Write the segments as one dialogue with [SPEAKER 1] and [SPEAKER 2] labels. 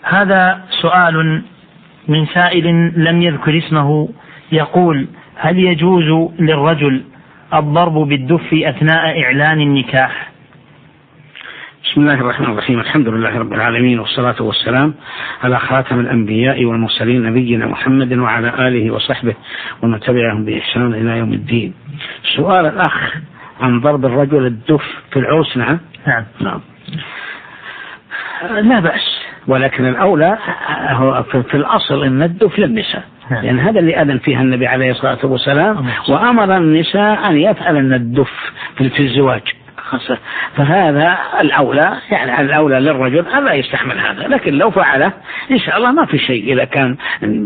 [SPEAKER 1] هذا سؤال من سائل لم يذكر اسمه، يقول: هل يجوز للرجل الضرب بالدف أثناء إعلان النكاح؟
[SPEAKER 2] بسم الله الرحمن الرحيم. الحمد لله رب العالمين، والصلاة والسلام على خاتم الأنبياء والمرسلين نبينا محمد وعلى آله وصحبه ومن تبعهم بإحسان إلى يوم الدين. سؤال الأخ عن ضرب الرجل الدف في العرس. نعم. لا بأس، ولكن الأولى هو في الأصل أن الدف للنساء، لأن هذا اللي أذن فيها النبي عليه الصلاة والسلام، وأمر النساء أن يفعلن الدف في الزواج، فهذا الأولى، يعني الأولى للرجل ألا يستحمل هذا. لكن لو فعله إن شاء الله ما في شيء، إذا كان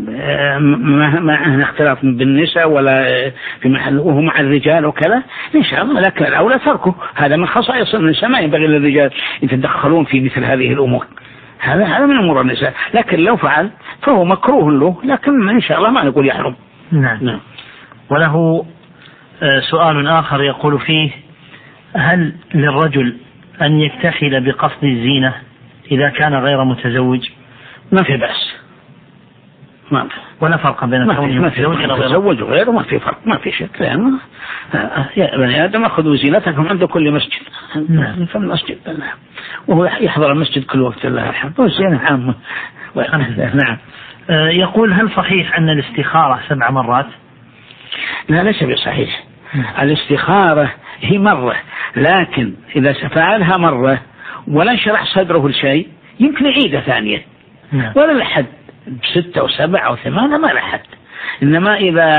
[SPEAKER 2] ما اختلاف بالنساء ولا في محل وهو مع الرجال وكذا إن شاء الله، لكن الأولى تركه. هذا من خصائص النساء، ما ينبغي للرجال يتدخلون في مثل هذه الأمور، هذا من أمور النساء. لكن لو فعل فهو مكروه له، لكن إن شاء الله ما نقول يحرم.
[SPEAKER 1] نعم. وله سؤال آخر يقول فيه: هل للرجل أن يكتحل بقصد الزينة إذا كان غير متزوج؟
[SPEAKER 2] ما في بأس،
[SPEAKER 1] ولا فرق بين
[SPEAKER 2] متزوج وغيره، ما في فرق، ما في شيء. يا بني آدم أخذوا زينتكم عند كل مسجد. في المسجد، وهو يحضر المسجد كل وقت، الله الحمد، والزينة عامة.
[SPEAKER 1] نعم. يقول: هل صحيح أن الاستخارة 7 مرات؟
[SPEAKER 2] لا، ليس بصحيح. الاستخارة هي مرة، لكن إذا فعلها مرة ولا انشرح صدره لشيء يمكن يعيدها ثانية، ولا لحد 6 أو 7 أو 8، ما لحد. إنما إذا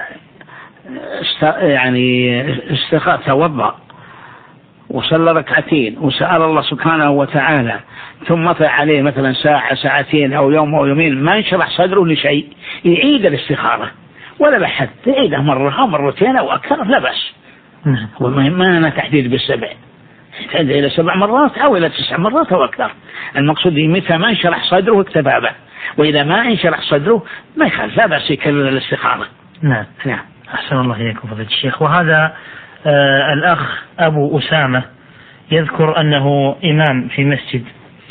[SPEAKER 2] استخار، توضأ وصلى ركعتين وسأل الله سبحانه وتعالى، ثم طلع عليه مثلا ساعة 2 ساعات أو يوم أو يومين ما انشرح صدره لشيء، يعيد الاستخارة ولا لحد، يعيدها مرة أو مرتين أو أكثر، لا بأس. والمهم ما أنا تحديد ب7، يحتاج إلى 7 مرات أو إلى 9 مرات أو أكثر. المقصود متى ما انشرح صدره اكتفى به، وإذا ما انشرح صدره ما يخالف، لا بأس يكرر الاستخارة.
[SPEAKER 1] نعم. أحسن الله إليكم فضيلة الشيخ. وهذا الأخ أبو أسامة يذكر أنه إمام في مسجد،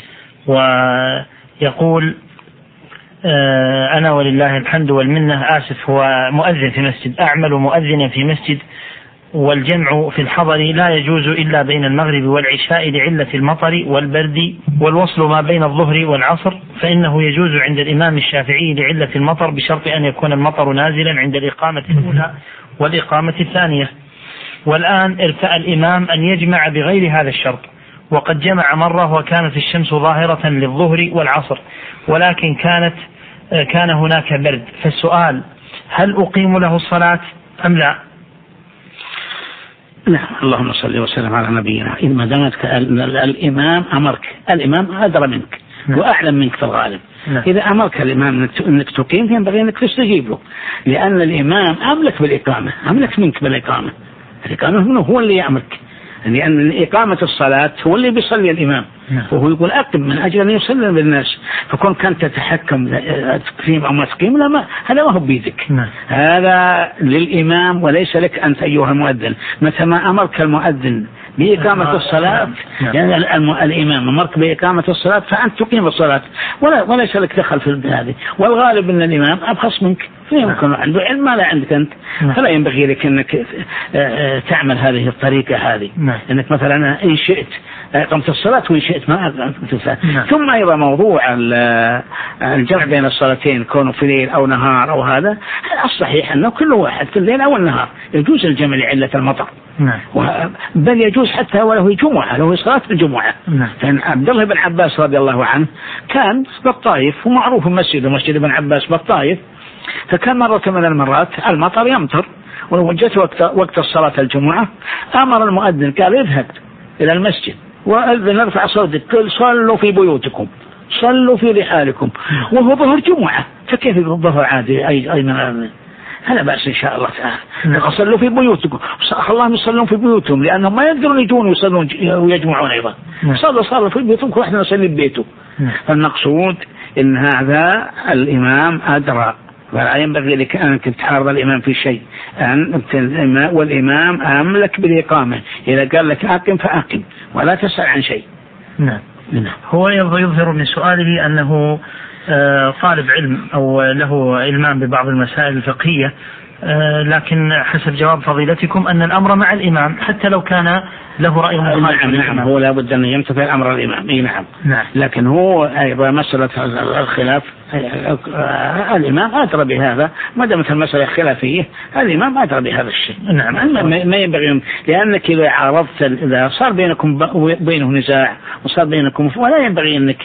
[SPEAKER 1] ويقول: أنا ولله الحمد والمنة، آسف، هو مؤذن في مسجد، أعمل مؤذنا في مسجد، والجمع في الحضر لا يجوز إلا بين المغرب والعشاء لعلة المطر والبرد، والوصل ما بين الظهر والعصر فإنه يجوز عند الإمام الشافعي لعلة المطر، بشرط أن يكون المطر نازلا عند الإقامة الأولى والإقامة الثانية. والآن ارتأى الإمام أن يجمع بغير هذا الشرط، وقد جمع مرة وكانت الشمس ظاهرة للظهر والعصر، ولكن كان هناك برد. فالسؤال: هل أقيم له الصلاة أم لا؟
[SPEAKER 2] نعم. اللهم صل وسلم على نبينا. إذا ما دامت الإمام أمرك، الإمام أدرى منك وأعلم منك في الغالب. إذا أمرك الإمام أنك تقيم ينبغي أنك تستجيب له، لأن الإمام أملك بالإقامة، أملك منك بالإقامة. الإقامة منه هو اللي يأمرك، لأن إقامة الصلاة هو اللي بيصلي الإمام، وهو يقول أقم من أجل أن يصلي بالناس. فكون كانت تتحكم تقيم أو ما تقيم، لا، هذا ما هو بيدك، هذا للإمام وليس لك أنت أيها المؤذن. متى ما أمرك المؤذن بإقامة الصلاة، يعني الإمام أمرك بإقامة الصلاة، فأنت تقيم الصلاة، وليس لك دخل في هذه. والغالب أن الإمام أبخص منك، فيمكن عنده علم ما لا عندك أنت، فلا ينبغي لك أنك تعمل هذه الطريقة هذه، أنك مثلا إن شئت قمت الصلاة وإن شئت ما قمت الصلاة. ثم أيضا موضوع الجمع بين الصلاتين كونه في ليل أو نهار أو هذا، الصحيح أنه كل واحد في الليل أو النهار يجوز الجمع لعلة المطر، بل يجوز حتى ولو جمعة، لو صلاة الجمعة. فإن عبد الله بن عباس رضي الله عنه كان بالطائف، ومعروف مسجد ابن عباس بالطائف، فكان مرة من المرات المطر يمطر، وجت وقت الصلاة الجمعة أمر المؤذن قال: اذهب إلى المسجد وأذن ارفع صوتك، قل صلوا في بيوتكم، صلوا في رحالكم، وهو ظهر جمعة، فكيف الظهر عادي أي من هذا بأس إن شاء الله تعالى. صلوا في بيوتكم، اللهم يصلون في بيوتهم، لأنهم ما يقدرون يجون ويصلون ويجمعون أيضا. صلوا في بيوتهم، كل واحد يصلي ببيته. فالمقصود إن هذا الإمام أدرى، ولا ينبغي لك أنك تحارب الإمام في شيء، والإمام أملك بالإقامة، إذا قال لك أقم فأقم ولا تسأل عن شيء.
[SPEAKER 1] هو يظهر من سؤاله أنه طالب علم أو له علمان ببعض المسائل الفقهية، لكن حسب جواب فضيلتكم أن الأمر مع الإمام حتى لو كان له رأي مخالف.
[SPEAKER 2] نعم هو لا بد أن يمتثل أمر الإمام. نعم. لكن هو أيضا مسألة الخلاف الإمام أدرى بهذا، ما دامت المسألة خلافية الإمام أدرى بهذا الشيء.
[SPEAKER 1] نعم.
[SPEAKER 2] ما ينبغي، لأنك إذا عرضت، إذا صار بينكم بينه نزاع وصار بينكم، ولا ينبغي أنك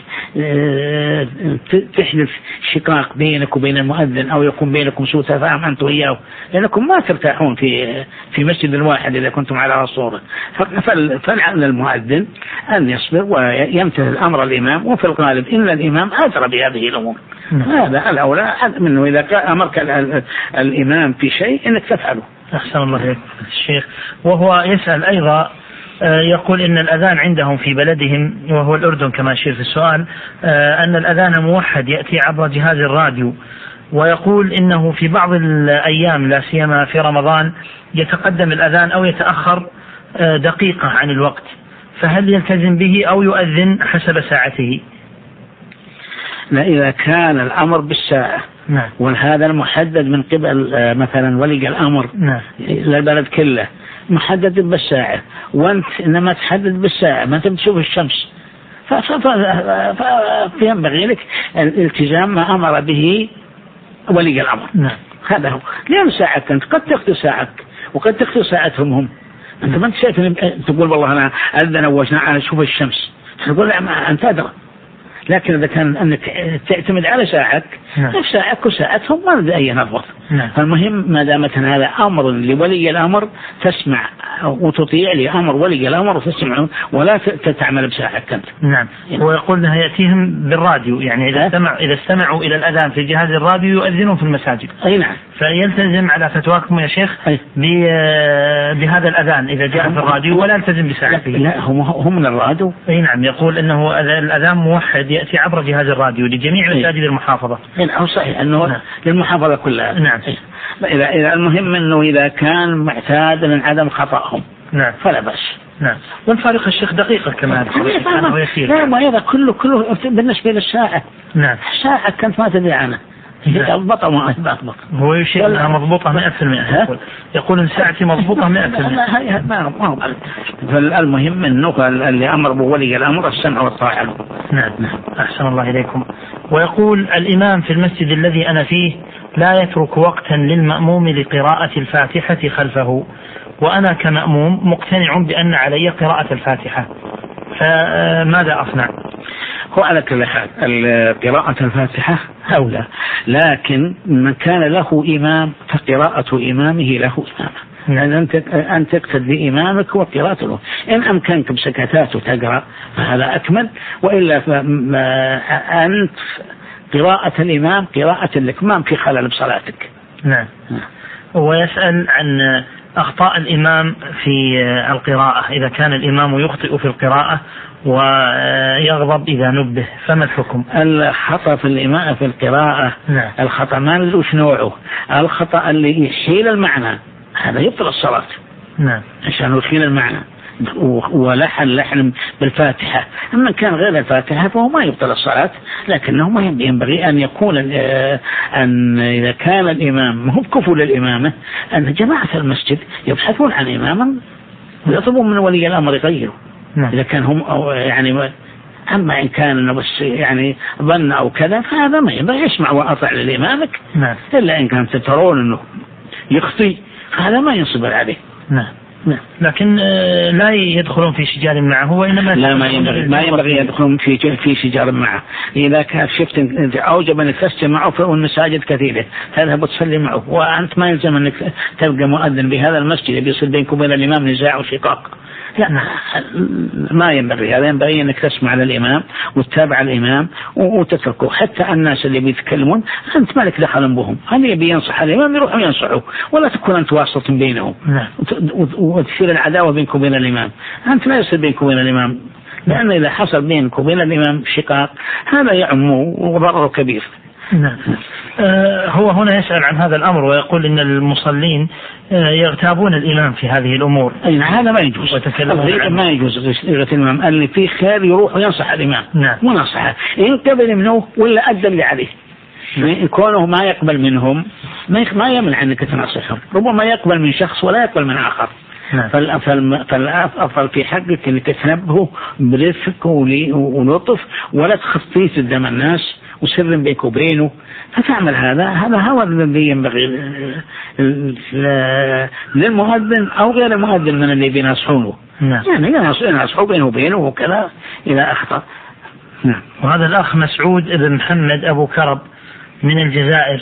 [SPEAKER 2] تحدث شقاق بينك وبين المؤذن أو يكون بينكم سوء تفاهم أنت وإياه، لأنكم ما ترتاحون في مسجد واحد إذا كنتم على صورة. فلعل المؤذن أن يصبر ويمتثل أمر الإمام، وفي الغالب إن الإمام أدرى بهذه الأمور. هذا الأولى منه إذا أمرك الإمام في شيء إنك تفعله.
[SPEAKER 1] أحسن الله إليك الشيخ. وهو يسأل أيضا، يقول إن الأذان عندهم في بلدهم وهو الأردن كما يشير في السؤال، أن الأذان موحد يأتي عبر جهاز الراديو، ويقول إنه في بعض الأيام لا سيما في رمضان يتقدم الأذان أو يتأخر دقيقة عن الوقت، فهل يلتزم به أو يؤذن حسب ساعته؟
[SPEAKER 2] لا، إذا كان الأمر بالساعة.
[SPEAKER 1] نعم.
[SPEAKER 2] وهذا المحدد من قبل مثلا ولي الأمر.
[SPEAKER 1] نعم.
[SPEAKER 2] للبلد كله محدد بالساعة، وأنت إنما تحدد بالساعة، ما تشوف الشمس، فينبغي لك الالتزام ما أمر به ولي الأمر.
[SPEAKER 1] نعم.
[SPEAKER 2] هذا هو، لأن ساعتك أنت قد تخطي ساعتك وقد تخطي ساعتهم هم. أنت ما أنت شايف تقول والله أنا أذن وجنا أنا أشوف الشمس، تقول لا ما أنت أدرى. لكن إذا كان أنك تعتمد على ساعتك، ساعتك وساعتهم ما لدي أي نظر. فالمهم ما دامت هذا أمر لولي الأمر تسمع وتطيع لأمر ولي الأمر وتسمع، ولا تعمل بساعتك أنت.
[SPEAKER 1] نعم. ويقول أنها يأتيهم بالراديو، يعني إذا استمعوا إلى الأذان في جهاز الراديو يؤذنون في المساجد.
[SPEAKER 2] أي نعم.
[SPEAKER 1] فيلتزم على فتواكم يا شيخ بهذا الأذان إذا جاء في الراديو، ولا يلتزم بساعته.
[SPEAKER 2] لا هم من الراديو.
[SPEAKER 1] أي نعم. يقول أنه الأذان موحد يأتي عبر جهاز الراديو لجميع مساجد المحافظة.
[SPEAKER 2] نعم صحيح أنه للمحافظة كلها.
[SPEAKER 1] نعم.
[SPEAKER 2] إذا المهم أنه إذا كان معتاد من عدم خطأهم.
[SPEAKER 1] نعم.
[SPEAKER 2] فلا بأس.
[SPEAKER 1] نعم. والفارق الشيخ دقيقة كمان.
[SPEAKER 2] لا ما إذا كله بالنسبة للساعة.
[SPEAKER 1] نعم.
[SPEAKER 2] الساعة كانت ما تدري عنها. ضبط ما أضبط.
[SPEAKER 1] هو يشير أنها مضبوطة 100%. يقول إن ساعتي مضبوطة 100%.
[SPEAKER 2] ما فالمهم أنه اللي أمر بولي الأمر السمع والطاعة.
[SPEAKER 1] نعم. أحسن الله إليكم. ويقول الإمام في المسجد الذي أنا فيه لا يترك وقتا للمأموم لقراءة الفاتحة خلفه، وأنا كمأموم مقتنع بأن علي قراءة الفاتحة، فماذا أصنع؟
[SPEAKER 2] هو على كل حال قراءة الفاتحة أولى، لكن من كان له إمام فقراءة إمامه له إمامه. يعني أن تقتدي إمامك وقراءته، إن أمكنك بسكتات وتقرأ فهذا أكمل، وإلا فأنت قراءة الإمام قراءة لك، ما في خلل بصلاتك.
[SPEAKER 1] نعم. ويسأل عن أخطاء الإمام في القراءة، إذا كان الإمام يخطئ في القراءة ويغضب إذا نبه فما الحكم؟
[SPEAKER 2] الخطأ في الإمام في القراءة.
[SPEAKER 1] نعم.
[SPEAKER 2] الخطأ ما ندري نوعه، الخطأ اللي يشيل المعنى هذا يبطل الصلاة.
[SPEAKER 1] نعم.
[SPEAKER 2] عشان يشيل المعنى ولحن بالفاتحة. أما كان غير الفاتحة فهو ما يبطل الصلاة، لكنه ما ينبغي أن يكون أن إذا كان الإمام هو بكفو للإمامة أن جماعة المسجد يبحثون عن إماما ويطلبون من ولي الأمر يغيره. إذا كان هم يعني، أما إن كان إنه بس يعني ظن أو كذا فهذا ما ينبغي يسمع وأطع للإمامك. إلا إن كان ترون إنه يخطي هذا ما ينصبر عليه.
[SPEAKER 1] نعم. لكن لا يدخلون في شجار معه، وإنما
[SPEAKER 2] لا ما ينبغي يدخلون في شجار معه. إذا كان شفت أوجب أنك تسجد معه والمساجد كثيرة تذهب وتصلي معه، وأنت ما يلزم أنك تبقى مؤذن بهذا المسجد بيصير بينك وبين الإمام نزاع وشقاق. لا ما ينبغي هذا، ينبغي أنك تسمع للإمام وتتابع الإمام وتتركه. حتى الناس اللي بيتكلمون أنت مالك دخل بهم، هل يبي ينصح الإمام يروحوا ينصحوا، ولا تكون أنت واسط بينهم وتصير العداوة بينك وبين الإمام. أنت لا يصير بينك وبين الإمام، لأن إذا حصل بينك وبين الإمام شقاق هذا يعم وضرر كبير.
[SPEAKER 1] نعم. هو هنا يسأل عن هذا الأمر ويقول إن المصلين يغتابون الإمام في هذه الأمور.
[SPEAKER 2] هذا ما يجوز، ما يجوز غيرة الإمام. اللي فيه خير يروح وينصح الإمام.
[SPEAKER 1] نعم.
[SPEAKER 2] ونصحه إن قبل منه ولا أدى اللي عليه. كونه ما يقبل منهم ما يمنع أنك تنصحهم، ربما يقبل من شخص ولا يقبل من آخر. فالأفضل في حقك أن تتنبه برفق ولطف ولا تخطيه قدام الناس وسر بينك وبينه، فتعمل هذا هو الذي ينبغي للمؤذن أو غير المؤذن من اللي بينصحونه. يعني ينصحوا بينه وبينه وكذا إلى أخطأ.
[SPEAKER 1] وهذا الأخ مسعود بن محمد أبو كرب من الجزائر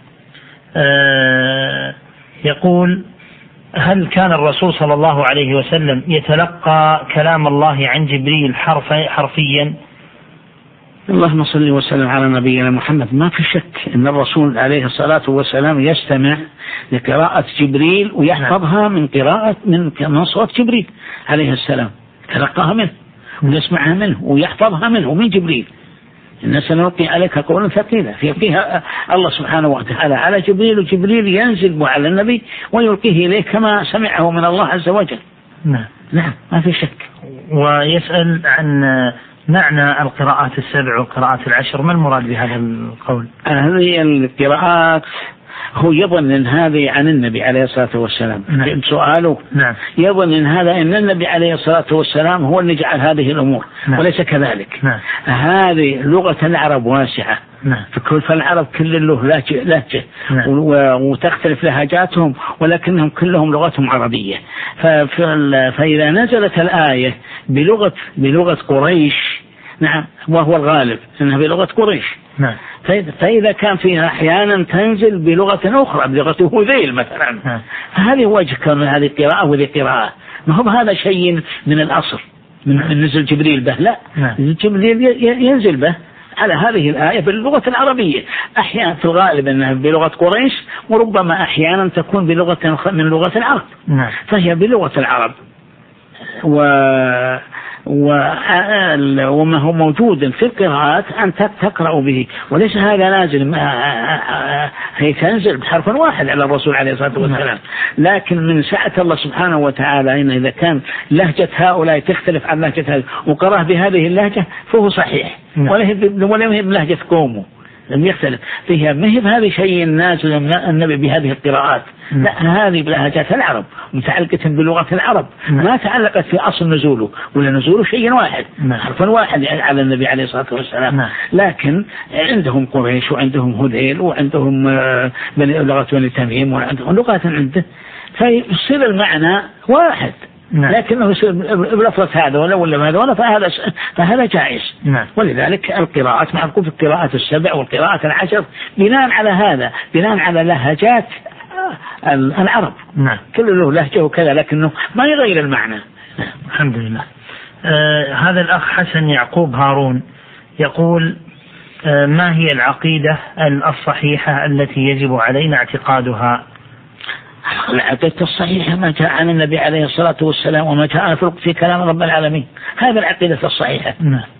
[SPEAKER 1] يقول: هل كان الرسول صلى الله عليه وسلم يتلقى كلام الله عن جبريل حرفيا؟
[SPEAKER 2] اللهم صل وسلم على نبينا محمد. ما في شك أن الرسول عليه الصلاة والسلام يستمع لقراءة جبريل ويحفظها من صوت جبريل عليه السلام، تلقاها منه ويسمعها منه ويحفظها منه من جبريل. إن سنلقي عليك قولا ثقيلا فيها الله سبحانه وتعالى على جبريل، وجبريل ينزل على النبي ويلقيه إليه كما سمعه من الله عز وجل. نعم ما في شك.
[SPEAKER 1] ويسأل عن معنى القراءات السبع والقراءات العشر، ما المراد بهذا القول؟
[SPEAKER 2] هذه القراءات هو يظن أن هذه عن النبي عليه الصلاة والسلام. سؤاله يظن أن هذا أن النبي عليه الصلاة والسلام هو اللي جعل هذه الأمور، وليس كذلك. هذه لغة العرب واسعة، فالعرب كل له لهجة وتختلف لهجاتهم، ولكنهم كلهم لغتهم عربية. فإذا نزلت الآية بلغة قريش، نعم، وهو الغالب أنها بلغة قريش، فإذا كان فيها أحيانا تنزل بلغة أخرى بلغة هذيل مثلا، فهذه وجه كون هذه قراءة وذي قراءة. ما هو هذا شيء من الأصل من نزل جبريل به، لا، جبريل ينزل به على هذه الآية باللغة العربية، أحيانا في الغالب أنها بلغة قريش، وربما أحيانا تكون بلغة من لغة العرب. فهي بلغة العرب وما هو موجود في القراءات أن تقرأ به، وليس هذا نازل هي تنزل بحرف واحد على الرسول عليه الصلاة والسلام. لكن من سعة الله سبحانه وتعالى إن إذا كان لهجة هؤلاء تختلف عن لهجة هذه وقرأ بهذه اللهجة فهو صحيح، ولا هي بلهجة قومه لم يختلف فيها. ما هي بهذه شيء نازل من النبي بهذه القراءات، لا، هذه بلهجات العرب متعلقة بلغة العرب، ما تعلقت في أصل نزوله، ولا نزوله شيء واحد، حرف واحد على النبي عليه الصلاة والسلام. لكن عندهم قريش وعندهم هذيل وعندهم لغة بني تميم وعندهم لغات عنده، فيصير المعنى واحد، لكنه بلفظة هذا ولا هذا فهذا جائز. ولذلك القراءات معروف في القراءات السبع والقراءات العشر بناء على هذا، بناء على لهجات العرب. كل له لهجة وكذا، لكنه ما يغير المعنى.
[SPEAKER 1] الحمد لله. هذا الأخ حسن يعقوب هارون يقول: ما هي العقيدة الصحيحة التي يجب علينا اعتقادها؟
[SPEAKER 2] العقيدة الصحيحة ما جاء عن النبي عليه الصلاة والسلام وما جاء في كلام رب العالمين، هذا العقيدة الصحيحة.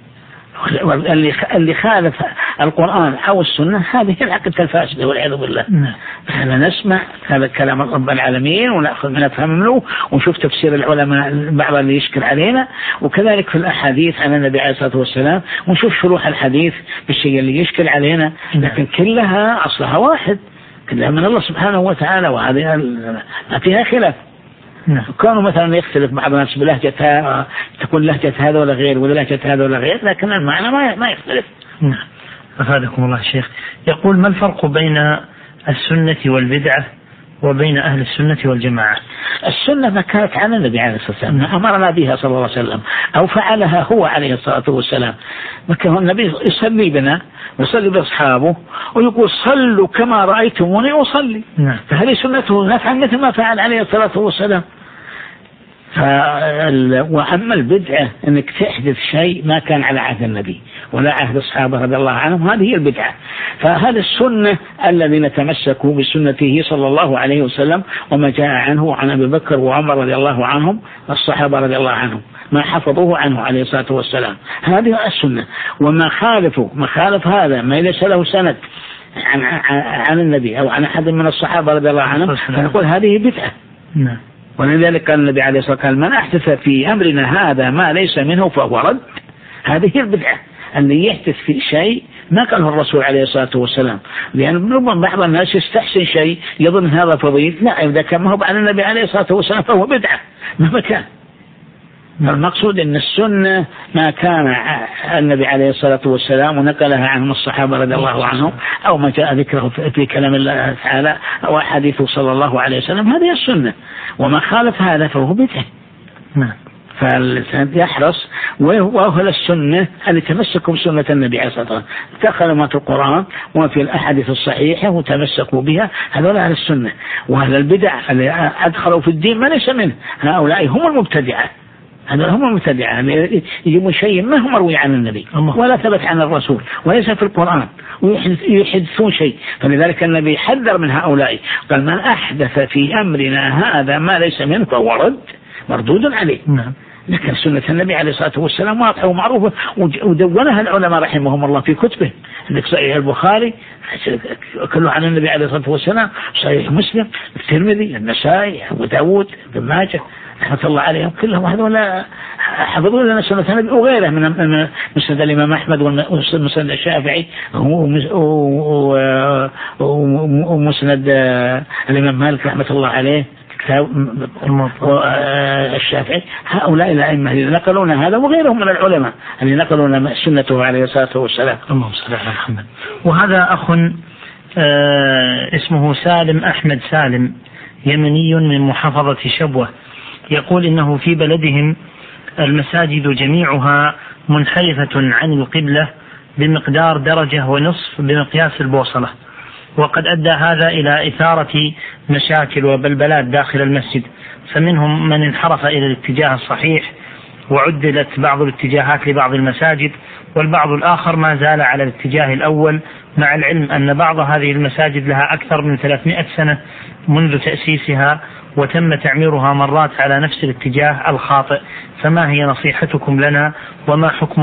[SPEAKER 2] اللي خالف القرآن أو السنة هذه العقيدة الفاسدة والعياذ بالله. فلا نسمع هذا كلام رب العالمين ونأخذ من أفهم منه ونشوف تفسير العلماء بعض اللي يشكل علينا، وكذلك في الأحاديث عن النبي عليه الصلاة والسلام ونشوف شروح الحديث بالشيء اللي يشكل علينا، لكن كلها أصلها واحد، كلها من الله سبحانه وتعالى، وهذه ما فيها خلاف. كانوا مثلا يختلف بعض الناس بلهجة تكون لهجة هذا ولا غير ولا لهجة هذا ولا غير، لكن المعنى ما يختلف.
[SPEAKER 1] أفادكم الله الشيخ. يقول: ما الفرق بين السنة والبدعة وبين أهل السنة والجماعة؟
[SPEAKER 2] السنة ما كانت عن النبي عليه الصلاة والسلام، ما أمرنا بها صلى الله عليه وسلم أو فعلها هو عليه الصلاة والسلام. كان النبي يصلي بنا ويصلي بأصحابه ويقول: صلوا كما رأيتموني أصلي. فهذه سنته نفعا مثل ما فعل عليه الصلاة والسلام. وأما البدعة أنك تحدث شيء ما كان على عهد النبي ولا عهد الصحابة رضي الله عنهم، هذه هي البدعة. فهذا السنة الذين تمسكوا بسنته صلى الله عليه وسلم وما جاء عنه عن أبي بكر وعمر رضي الله عنهم الصحابة رضي الله عنهم ما حفظوه عنه عليه الصلاة والسلام، هذه السنة. وما خالف هذا ما ليس له سند عن النبي أو عن أحد من الصحابة رضي الله عنهم فنقول هذه بدعة. ولذلك قال النبي عليه الصلاة والسلام من أحدث في أمرنا هذا ما ليس منه فهو رد. هذه هي البدعة، أن يحدث في شيء ما قاله الرسول عليه الصلاة والسلام، لأن ربما بعض الناس يستحسن شيء يظن هذا فضيل، لا إذا كان ما هو عن النبي عليه الصلاة والسلام فهو بدعة مهما كان. المقصود أن السنة ما كان النبي عليه الصلاة والسلام ونقلها عنهم الصحابة رضي الله عنهم أو ما جاء ذكره في كلام الله تعالى أو أحاديثه صلى الله عليه وسلم، هذه السنة، وما خالف هذا فهو بدعة. فالإنسان يحرص وأهل السنة أن يتمسكوا بسنة النبي عليه الصلاة والسلام، دخلوا ما في القرآن وفي الأحاديث الصحيحة وتمسكوا بها، هذول أهل السنة. وأهل البدع اللي أدخلوا في الدين ما ليس منه، هؤلاء هم المبتدعة، هذول هم المبتدعة يجيبون شيء ما هو مروي عن النبي ولا ثبت عن الرسول وليس في القرآن ويحدثون شيء. فلذلك النبي حذر من هؤلاء، قال من أحدث في أمرنا هذا ما ليس منه فهو رد مردود عليه. لكن سنة النبي عليه الصلاة والسلام واضحة ومعروفة ودونها العلماء رحمهم الله في كتبه. عندك صحيح البخاري كله عن النبي عليه الصلاة والسلام، صحيح مسلم، الترمذي، النسائي، أبو داود، ابن ماجه رحمة الله عليهم كلهم هذول حفظوا لنا سنة النبي وغيره من مسند الإمام أحمد ومسند الشافعي ومسند الإمام مالك رحمة الله عليه الشافعي. هؤلاء الأئمة اللي نقلون هذا وغيرهم من العلماء اللي نقلون سنته عليه الصلاة والسلام.
[SPEAKER 1] اللهم صل على محمد. وهذا أخ اسمه سالم أحمد سالم، يمني من محافظة شبوة، يقول إنه في بلدهم المساجد جميعها منحرفة عن القبلة بمقدار درجة ونصف بمقياس البوصلة، وقد أدى هذا إلى إثارة مشاكل وبلبلات داخل المسجد، فمنهم من انحرف إلى الاتجاه الصحيح وعدلت بعض الاتجاهات لبعض المساجد، والبعض الآخر ما زال على الاتجاه الأول، مع العلم أن بعض هذه المساجد لها أكثر من 300 سنة منذ تأسيسها وتم تعميرها مرات على نفس الاتجاه الخاطئ. فما هي نصيحتكم لنا وما حكم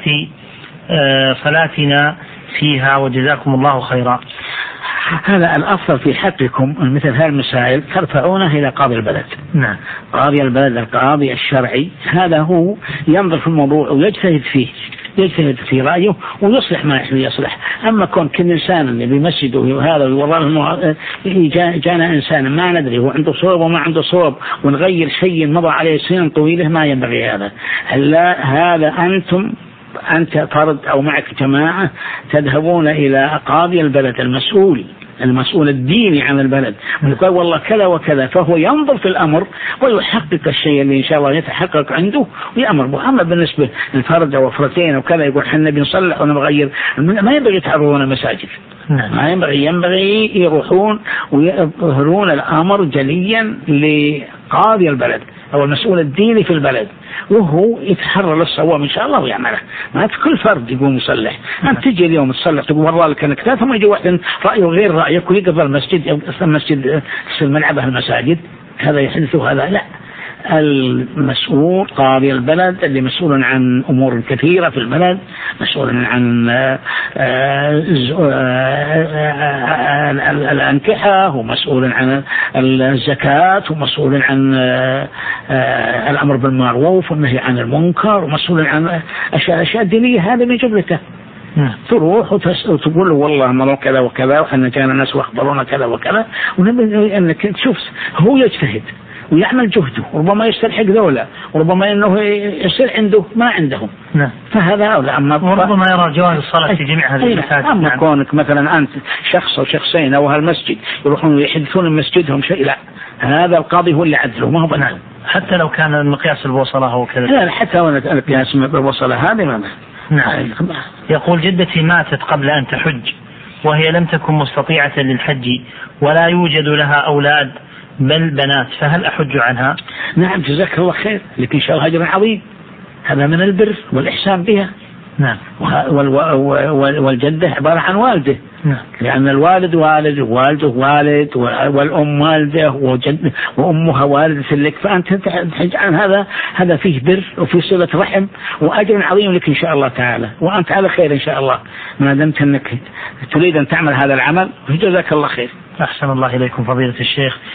[SPEAKER 1] صلاتنا فيها وجزاكم الله خيرا؟
[SPEAKER 2] هذا الأفضل في حقكم مثل هذه المسائل ترفعونه إلى قاضي البلد. قاضي البلد القاضي الشرعي هذا هو ينظر في الموضوع ويجتهد فيه، يجتهد في رأيه ويصلح ما يحب يصلح. أما كون كل إنسان اللي بمسجده وهذا والله جانا إنسان ما ندري هو عنده صوب وما عنده صوب ونغير شيء مضى عليه سنين طويلة، ما ينبغي هذا. هذا أنت فرد أو معك جماعة تذهبون إلى قاضي البلد المسؤول الديني عن البلد ويقول والله كذا وكذا، فهو ينظر في الأمر ويحقق الشيء اللي إن شاء الله يتحقق عنده ويأمر. أما بالنسبة للفرد أو فرتين وكذا يقول حنا بنصلح ونغير، ما ينبغي يتعرضون المساجد، ما ينبغي يروحون ويظهرون الأمر جليا لقاضي البلد أو المسؤول الديني في البلد، وهو يتحرر للصواب إن شاء الله ويعمله. ما في كل فرد يقوم يصلح. أنت تجي اليوم تصلح تقول والله لك أنك ثم يجي واحد رأيه غير رأيك ويقفل المسجد أو المسجد ملعبه المساجد، هذا يحدث هذا لا. المسؤول قاضي البلد اللي مسؤول عن أمور كثيرة في البلد، مسؤول عن الأنكحة ومسؤول عن الزكاة ومسؤول عن الأمر بالمعروف والنهي عن المنكر ومسؤول عن أشياء دينية، هذا من جملته. تروح وتقول والله مروا كذا وكذا وحنا كان الناس واخبرونا كذا وكذا، ونبي أنك تشوف هو يجتهد ويعمل جهده، وربما يستلحق ذولا وربما انه يصير عنده ما عندهم. فهذا أولى.
[SPEAKER 1] وربما يرى جواز الصلاة في جميع هذه المساجد.
[SPEAKER 2] أما كونك مثلا أنت شخص أو شخصين أو هالمسجد يروحون يحدثون مسجدهم شيء، لا، هذا القاضي هو اللي عدله ما هو بناء.
[SPEAKER 1] حتى لو كان المقياس البوصلة هو كذا.
[SPEAKER 2] لا، حتى لو المقياس البوصلة هذه ما.
[SPEAKER 1] يقول جدتي ماتت قبل أن تحج وهي لم تكن مستطيعة للحج ولا يوجد لها أولاد بل بنات، فهل أحج عنها؟
[SPEAKER 2] نعم جزاك الله خير، لكن شاء أجر عظيم، هذا من البر والإحسان بها.
[SPEAKER 1] نعم.
[SPEAKER 2] والجدة عبارة عن والده.
[SPEAKER 1] نعم.
[SPEAKER 2] لأن الوالد والد ووالده والد والأم والدة وأمها والدة لك، فأنت تجعل هذا فيه بر وفيه صلة رحم وأجر عظيم لك إن شاء الله تعالى، وأنت على خير إن شاء الله ما دمت أنك تريد أن تعمل هذا العمل. جزاك الله خير.
[SPEAKER 1] أحسن الله إليكم فضيلة الشيخ.